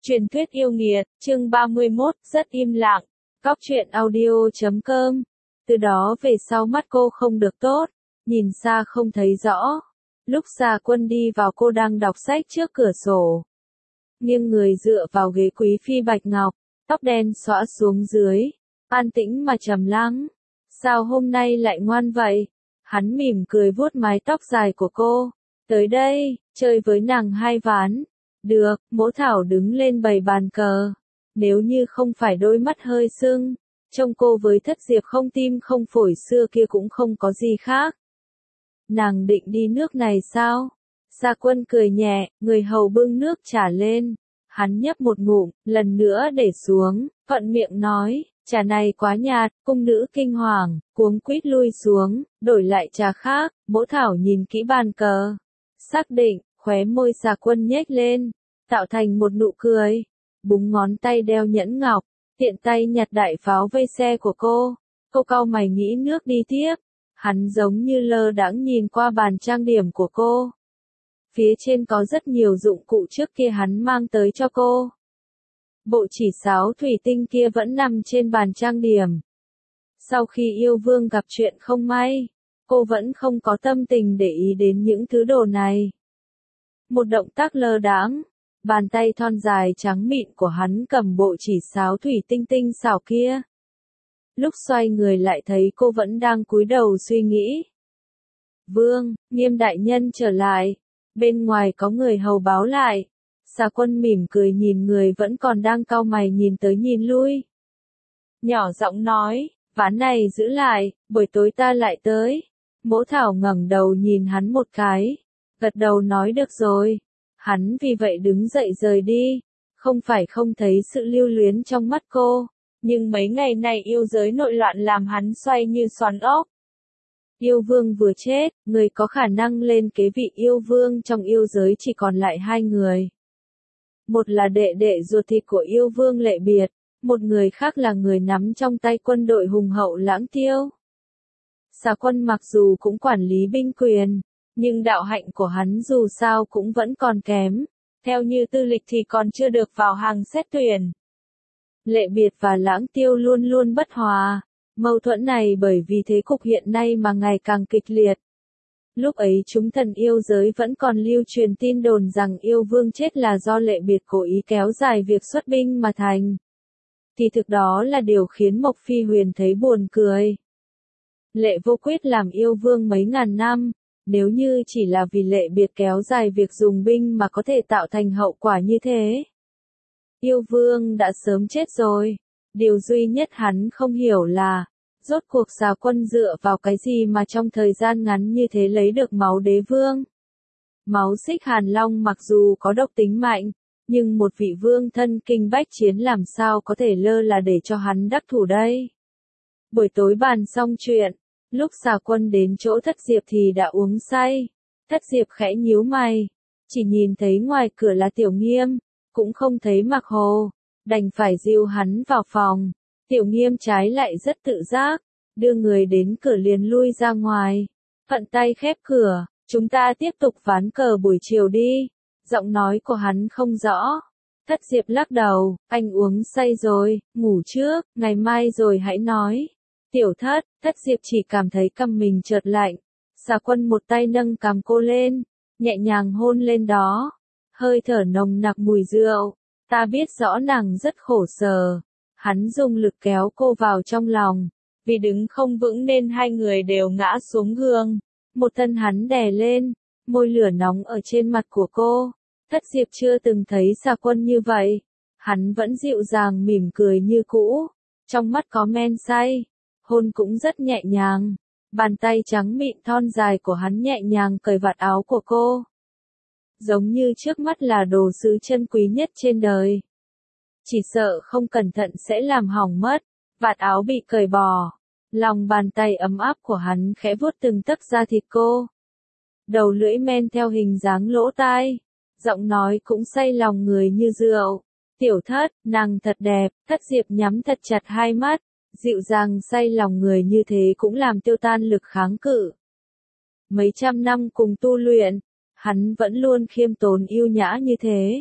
Truyền thuyết yêu nghiệt, chương 31, rất im lặng. Góc truyện audio.com. Từ đó về sau mắt cô không được tốt, nhìn xa không thấy rõ. Lúc Gia Quân đi vào cô đang đọc sách trước cửa sổ. Nghiêng người dựa vào ghế quý phi bạch ngọc, tóc đen xõa xuống dưới, an tĩnh mà trầm lắng. Sao hôm nay lại ngoan vậy? Hắn mỉm cười vuốt mái tóc dài của cô. Tới đây, chơi với nàng hai ván. Được, Mỗ Thảo đứng lên bày bàn cờ. Nếu như không phải đôi mắt hơi sưng, trông cô với Thất Diệp không tim không phổi xưa kia cũng không có gì khác. Nàng định đi nước này sao? Gia Quân cười nhẹ, người hầu bưng nước trà lên. Hắn nhấp một ngụm, lần nữa để xuống, thuận miệng nói, trà này quá nhạt, cung nữ kinh hoàng, cuống quýt lui xuống, đổi lại trà khác. Mỗ Thảo nhìn kỹ bàn cờ. Xác định, khóe môi Gia Quân nhếch lên, tạo thành một nụ cười. Búng ngón tay đeo nhẫn ngọc, tiện tay nhặt đại pháo vây xe của cô. Cô cau mày nghĩ nước đi tiếp. Hắn giống như lơ đãng nhìn qua bàn trang điểm của cô. Phía trên có rất nhiều dụng cụ trước kia hắn mang tới cho cô. Bộ chỉ sáo thủy tinh kia vẫn nằm trên bàn trang điểm. Sau khi yêu vương gặp chuyện không may, cô vẫn không có tâm tình để ý đến những thứ đồ này. Một động tác lơ đãng, bàn tay thon dài trắng mịn của hắn cầm bộ chỉ sáo thủy tinh tinh xảo kia. Lúc xoay người lại thấy cô vẫn đang cúi đầu suy nghĩ. Vương, Nghiêm đại nhân trở lại. Bên ngoài có người hầu báo lại. Gia Quân mỉm cười nhìn người vẫn còn đang cau mày nhìn tới nhìn lui. Nhỏ giọng nói, ván này giữ lại, buổi tối ta lại tới. Mỗ Thảo ngẩng đầu nhìn hắn một cái. Gật đầu nói được rồi. Hắn vì vậy đứng dậy rời đi. Không phải không thấy sự lưu luyến trong mắt cô. Nhưng mấy ngày này yêu giới nội loạn làm hắn xoay như xoắn ốc. Yêu vương vừa chết, người có khả năng lên kế vị yêu vương trong yêu giới chỉ còn lại hai người. Một là đệ đệ ruột thịt của yêu vương Lệ Biệt, một người khác là người nắm trong tay quân đội hùng hậu Lãng Tiêu. Gia Quân mặc dù cũng quản lý binh quyền, nhưng đạo hạnh của hắn dù sao cũng vẫn còn kém, theo như tư lịch thì còn chưa được vào hàng xét tuyển. Lệ Biệt và Lãng Tiêu luôn luôn bất hòa. Mâu thuẫn này bởi vì thế cục hiện nay mà ngày càng kịch liệt. Lúc ấy chúng thần yêu giới vẫn còn lưu truyền tin đồn rằng yêu vương chết là do Lệ Biệt cố ý kéo dài việc xuất binh mà thành. Thì thực đó là điều khiến Mộc Phi Huyền thấy buồn cười. Lệ Vô Quyết làm yêu vương mấy ngàn năm, nếu như chỉ là vì Lệ Biệt kéo dài việc dùng binh mà có thể tạo thành hậu quả như thế. Yêu vương đã sớm chết rồi. Điều duy nhất hắn không hiểu là, rốt cuộc Gia Quân dựa vào cái gì mà trong thời gian ngắn như thế lấy được máu đế vương. Máu Xích Hàn Long mặc dù có độc tính mạnh, nhưng một vị vương thân kinh bách chiến làm sao có thể lơ là để cho hắn đắc thủ đây. Buổi tối bàn xong chuyện, lúc Gia Quân đến chỗ Thất Diệp thì đã uống say. Thất Diệp khẽ nhíu mày, chỉ nhìn thấy ngoài cửa là Tiểu Nghiêm, cũng không thấy Mạc Hồ. Đành phải dìu hắn vào phòng. Tiểu Nghiêm trái lại rất tự giác, đưa người đến cửa liền lui ra ngoài. Thuận tay khép cửa, chúng ta tiếp tục ván cờ buổi chiều đi. Giọng nói của hắn không rõ. Thất Diệp lắc đầu, anh uống say rồi, ngủ trước, ngày mai rồi hãy nói. Tiểu Thất, Thất Diệp chỉ cảm thấy cằm mình chợt lạnh. Gia Quân một tay nâng cằm cô lên, nhẹ nhàng hôn lên đó. Hơi thở nồng nặc mùi rượu. Ta biết rõ nàng rất khổ sở. Hắn dùng lực kéo cô vào trong lòng. Vì đứng không vững nên hai người đều ngã xuống giường. Một thân hắn đè lên, môi lửa nóng ở trên mặt của cô. Thất Diệp chưa từng thấy Gia Quân như vậy. Hắn vẫn dịu dàng mỉm cười như cũ. Trong mắt có men say. Hôn cũng rất nhẹ nhàng. Bàn tay trắng mịn thon dài của hắn nhẹ nhàng cởi vạt áo của cô. Giống như trước mắt là đồ sứ chân quý nhất trên đời. Chỉ sợ không cẩn thận sẽ làm hỏng mất. Vạt áo bị cởi bỏ. Lòng bàn tay ấm áp của hắn khẽ vuốt từng tấc da thịt cô. Đầu lưỡi men theo hình dáng lỗ tai. Giọng nói cũng say lòng người như rượu. Tiểu Thất, nàng thật đẹp. Thất Diệp nhắm thật chặt hai mắt. Dịu dàng say lòng người như thế cũng làm tiêu tan lực kháng cự. Mấy trăm năm cùng tu luyện. Hắn vẫn luôn khiêm tốn yêu nhã như thế.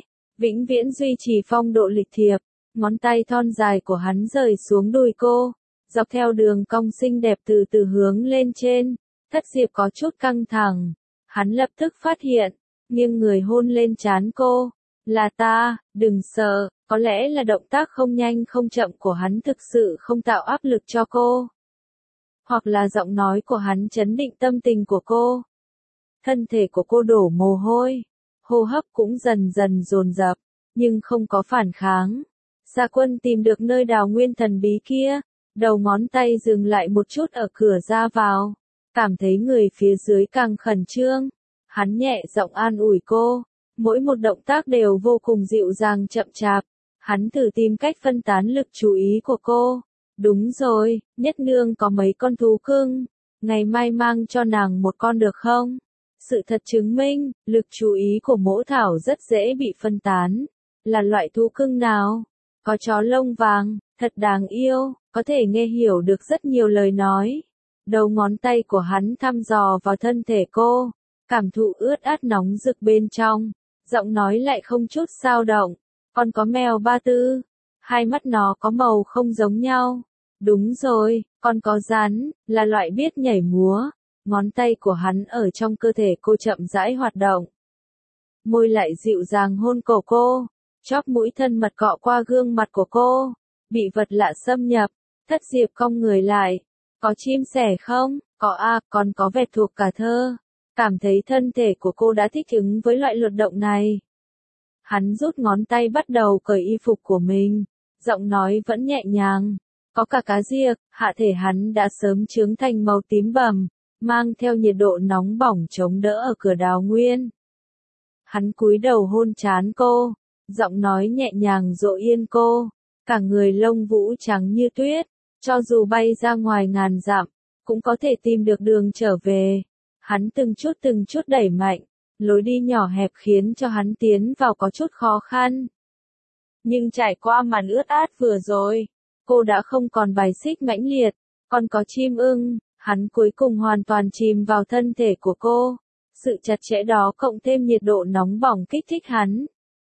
vĩnh viễn duy trì phong độ lịch thiệp, ngón tay thon dài của hắn rời xuống đùi cô, dọc theo đường cong xinh đẹp từ từ hướng lên trên. Thất Diệp có chút căng thẳng, hắn lập tức phát hiện, nghiêng người hôn lên trán cô. Là ta, đừng sợ, có lẽ là động tác không nhanh không chậm của hắn thực sự không tạo áp lực cho cô. Hoặc là giọng nói của hắn chấn định tâm tình của cô. Thân thể của cô đổ mồ hôi, hô hấp cũng dần dần dồn dập, nhưng không có phản kháng. Gia Quân tìm được nơi đào nguyên thần bí kia, đầu ngón tay dừng lại một chút ở cửa ra vào, cảm thấy người phía dưới càng khẩn trương. Hắn nhẹ giọng an ủi cô, mỗi một động tác đều vô cùng dịu dàng chậm chạp. Hắn thử tìm cách phân tán lực chú ý của cô. Đúng rồi, Nhất Nương có mấy con thú cưng, ngày mai mang cho nàng một con được không? Sự thật chứng minh, lực chú ý của Mỗ Thảo rất dễ bị phân tán. Là loại thú cưng nào? Có chó lông vàng, thật đáng yêu, có thể nghe hiểu được rất nhiều lời nói. Đầu ngón tay của hắn thăm dò vào thân thể cô, cảm thụ ướt át nóng rực bên trong, giọng nói lại không chút dao động. Con có mèo Ba Tư, hai mắt nó có màu không giống nhau. Đúng rồi, con có rắn, là loại biết nhảy múa. Ngón tay của hắn ở trong cơ thể cô chậm rãi hoạt động. Môi lại dịu dàng hôn cổ cô, chóp mũi thân mật cọ qua gương mặt của cô. Bị vật lạ xâm nhập, Thất Diệp cong người lại. Có chim sẻ không? Có a, còn có vẹt thuộc cả thơ. Cảm thấy thân thể của cô đã thích ứng với loại luật động này. Hắn rút ngón tay bắt đầu cởi y phục của mình, giọng nói vẫn nhẹ nhàng. Có cả cá diệc, hạ thể hắn đã sớm chướng thành màu tím bầm, mang theo nhiệt độ nóng bỏng chống đỡ ở cửa đào nguyên. Hắn cúi đầu hôn trán cô, giọng nói nhẹ nhàng dỗ yên cô, cả người lông vũ trắng như tuyết, cho dù bay ra ngoài ngàn dặm, cũng có thể tìm được đường trở về. Hắn từng chút đẩy mạnh, lối đi nhỏ hẹp khiến cho hắn tiến vào có chút khó khăn. Nhưng trải qua màn ướt át vừa rồi, cô đã không còn bài xích mãnh liệt, còn có chim ưng, hắn cuối cùng hoàn toàn chìm vào thân thể của cô. Sự chặt chẽ đó cộng thêm nhiệt độ nóng bỏng kích thích hắn.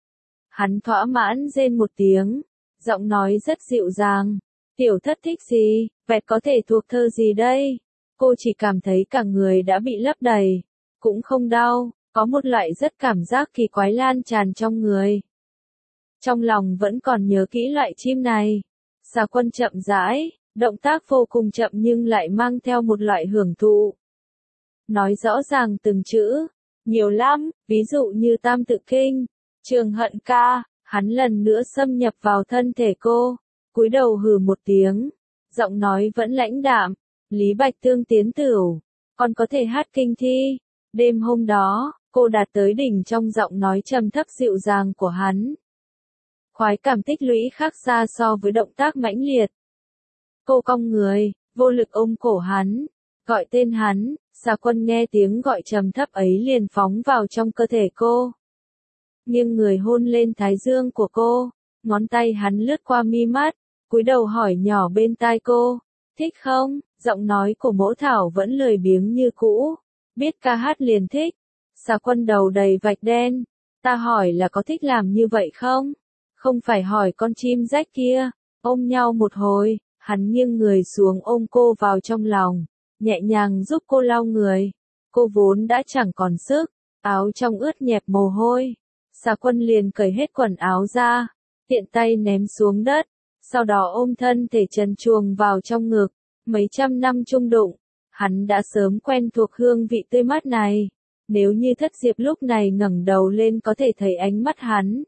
Hắn thỏa mãn rên một tiếng, giọng nói rất dịu dàng. Tiểu Thất thích gì, vẹt có thể thuộc thơ gì đây? Cô chỉ cảm thấy cả người đã bị lấp đầy, cũng không đau, có một loại rất cảm giác kỳ quái lan tràn trong người. Trong lòng vẫn còn nhớ kỹ loại chim này. Gia Quân chậm rãi, động tác vô cùng chậm nhưng lại mang theo một loại hưởng thụ. Nói rõ ràng từng chữ, nhiều lắm, ví dụ như Tam Tự Kinh, Trường Hận Ca. Hắn lần nữa xâm nhập vào thân thể cô, cúi đầu hừ một tiếng, giọng nói vẫn lãnh đạm. Lý Bạch Tương tiến tửu, còn có thể hát kinh thi. Đêm hôm đó, cô đạt tới đỉnh trong giọng nói trầm thấp dịu dàng của hắn. Khoái cảm tích lũy khác xa so với động tác mãnh liệt. Cô cong người, vô lực ôm cổ hắn, gọi tên hắn. Gia Quân nghe tiếng gọi trầm thấp ấy liền phóng vào trong cơ thể cô. Nghiêng người hôn lên thái dương của cô, ngón tay hắn lướt qua mi mắt, cúi đầu hỏi nhỏ bên tai cô, thích không? Giọng nói của Mỗ Thảo vẫn lười biếng như cũ, biết ca hát liền thích. Gia Quân đầu đầy vạch đen, ta hỏi là có thích làm như vậy không? Không phải hỏi con chim rách kia. Ôm nhau một hồi, hắn nghiêng người xuống ôm cô vào trong lòng, nhẹ nhàng giúp cô lau người. Cô vốn đã chẳng còn sức, áo trong ướt nhẹp mồ hôi. Gia Quân liền cởi hết quần áo ra, tiện tay ném xuống đất, sau đó ôm thân thể trần truồng vào trong ngực. Mấy trăm năm chung đụng, hắn đã sớm quen thuộc hương vị tươi mát này. Nếu như Thất Diệp lúc này ngẩng đầu lên có thể thấy ánh mắt hắn.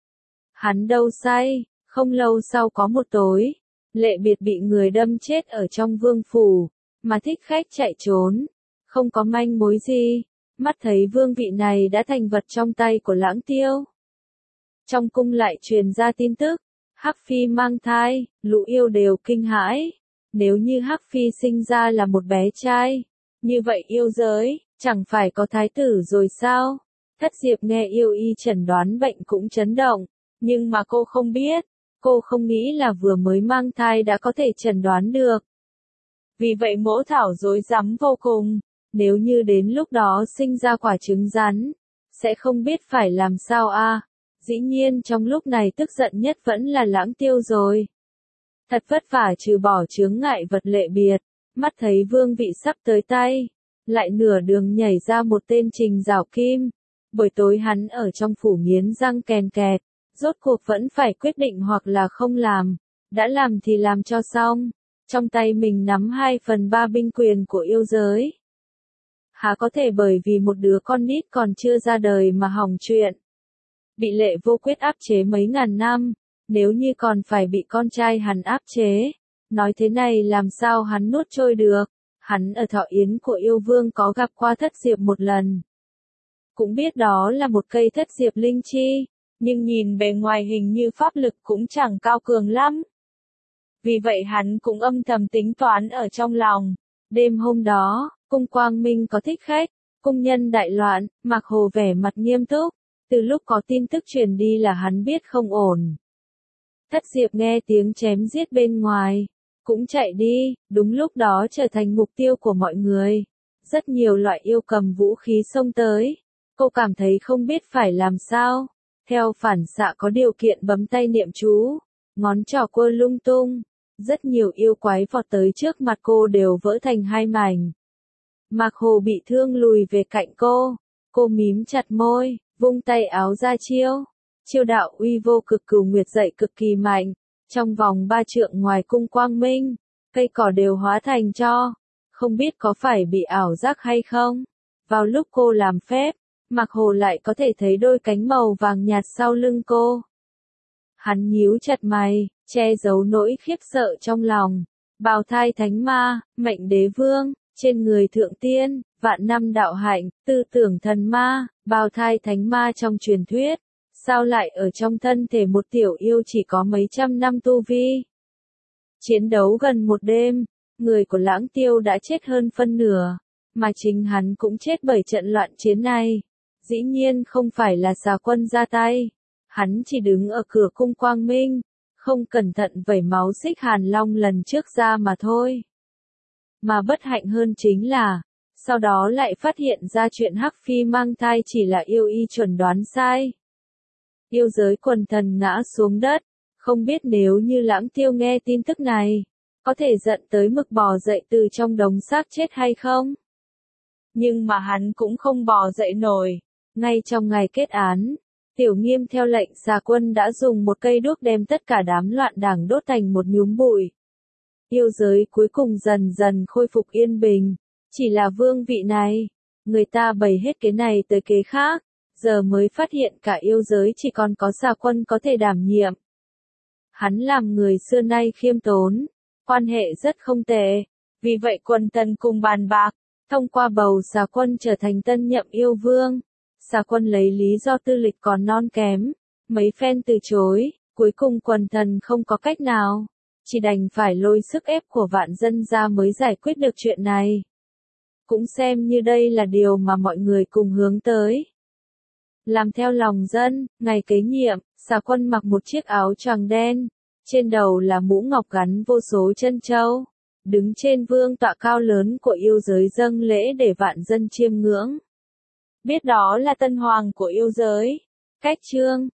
Hắn đâu say, không lâu sau có một tối, Lệ Biệt bị người đâm chết ở trong vương phủ, mà Thích Khách chạy trốn, không có manh mối gì, mắt thấy vương vị này đã thành vật trong tay của Lãng Tiêu. Trong cung lại truyền ra tin tức, Hắc Phi mang thai, lũ yêu đều kinh hãi. Nếu như Hắc Phi sinh ra là một bé trai, như vậy yêu giới, chẳng phải có thái tử rồi sao? Thất Diệp nghe yêu y chẩn đoán bệnh cũng chấn động, nhưng mà cô không biết, cô không nghĩ là vừa mới mang thai đã có thể chẩn đoán được. Vì vậy Mỗ Thảo rối rắm vô cùng, nếu như đến lúc đó sinh ra quả trứng rắn, sẽ không biết phải làm sao a. Dĩ nhiên trong lúc này tức giận nhất vẫn là Lãng Tiêu rồi. Thật vất vả trừ bỏ chướng ngại vật lệ biệt, mắt thấy vương vị sắp tới tay, lại nửa đường nhảy ra một tên Trình Giảo Kim. Buổi tối hắn ở trong phủ nghiến răng kèn kẹt, rốt cuộc vẫn phải quyết định hoặc là không làm, đã làm thì làm cho xong, trong tay mình nắm 2/3 binh quyền của yêu giới. Há có thể bởi vì một đứa con nít còn chưa ra đời mà hỏng chuyện. Bị Lệ Vô Quyết áp chế mấy ngàn năm, nếu như còn phải bị con trai hắn áp chế, nói thế này làm sao hắn nuốt trôi được. Hắn ở thọ yến của yêu vương có gặp qua thất diệp một lần. Cũng biết đó là một cây thất diệp linh chi, nhưng nhìn bề ngoài hình như pháp lực cũng chẳng cao cường lắm. Vì vậy hắn cũng âm thầm tính toán ở trong lòng. Đêm hôm đó, cung Quang Minh có thích khách, cung nhân đại loạn, Mạc Hồ vẻ mặt nghiêm túc. Từ lúc có tin tức truyền đi là hắn biết không ổn. Thất diệp nghe tiếng chém giết bên ngoài, cũng chạy đi, đúng lúc đó trở thành mục tiêu của mọi người. Rất nhiều loại yêu cầm vũ khí xông tới. Cô cảm thấy không biết phải làm sao. Theo phản xạ có điều kiện bấm tay niệm chú, ngón trỏ quơ lung tung. Rất nhiều yêu quái vọt tới trước mặt cô đều vỡ thành hai mảnh. Mạc Hồ bị thương lùi về cạnh cô mím chặt môi, vung tay áo ra chiêu. Chiêu đạo uy vô cực cửu nguyệt dậy cực kỳ mạnh, trong vòng 3 trượng ngoài cung Quang Minh, cây cỏ đều hóa thành tro. Không biết có phải bị ảo giác hay không? Vào lúc cô làm phép, Mạc Hồ lại có thể thấy đôi cánh màu vàng nhạt sau lưng cô. Hắn nhíu chặt mày, che giấu nỗi khiếp sợ trong lòng. Bào thai thánh ma, mệnh đế vương, trên người thượng tiên, vạn năm đạo hạnh, tư tưởng thần ma, bào thai thánh ma trong truyền thuyết. Sao lại ở trong thân thể một tiểu yêu chỉ có mấy trăm năm tu vi? Chiến đấu gần một đêm, người của Lãng Tiêu đã chết hơn phân nửa, mà chính hắn cũng chết bởi trận loạn chiến này. Dĩ nhiên không phải là Xà Quân ra tay, hắn chỉ đứng ở cửa cung Quang Minh, không cẩn thận vẩy máu Xích Hàn Long lần trước ra mà thôi. Mà bất hạnh hơn chính là, sau đó lại phát hiện ra chuyện Hắc Phi mang thai chỉ là yêu y chuẩn đoán sai. Yêu giới quần thần ngã xuống đất, không biết nếu như Lãng Tiêu nghe tin tức này, có thể giận tới mức bò dậy từ trong đống xác chết hay không? Nhưng mà hắn cũng không bò dậy nổi. Ngay trong ngày kết án, Tiểu Nghiêm theo lệnh Xà Quân đã dùng một cây đuốc đem tất cả đám loạn đảng đốt thành một nhúm bụi. Yêu giới cuối cùng dần dần khôi phục yên bình, chỉ là vương vị này, người ta bày hết kế này tới kế khác, giờ mới phát hiện cả yêu giới chỉ còn có Xà Quân có thể đảm nhiệm. Hắn làm người xưa nay khiêm tốn, quan hệ rất không tệ, vì vậy quần thần cùng bàn bạc, thông qua bầu Xà Quân trở thành tân nhậm yêu vương. Xà Quân lấy lý do tư lịch còn non kém, mấy phen từ chối, cuối cùng quần thần không có cách nào, chỉ đành phải lôi sức ép của vạn dân ra mới giải quyết được chuyện này. Cũng xem như đây là điều mà mọi người cùng hướng tới. Làm theo lòng dân, ngày kế nhiệm, Xà Quân mặc một chiếc áo choàng đen, trên đầu là mũ ngọc gắn vô số chân châu, đứng trên vương tọa cao lớn của yêu giới dâng lễ để vạn dân chiêm ngưỡng. Biết đó là tân hoàng của yêu giới. Cách chương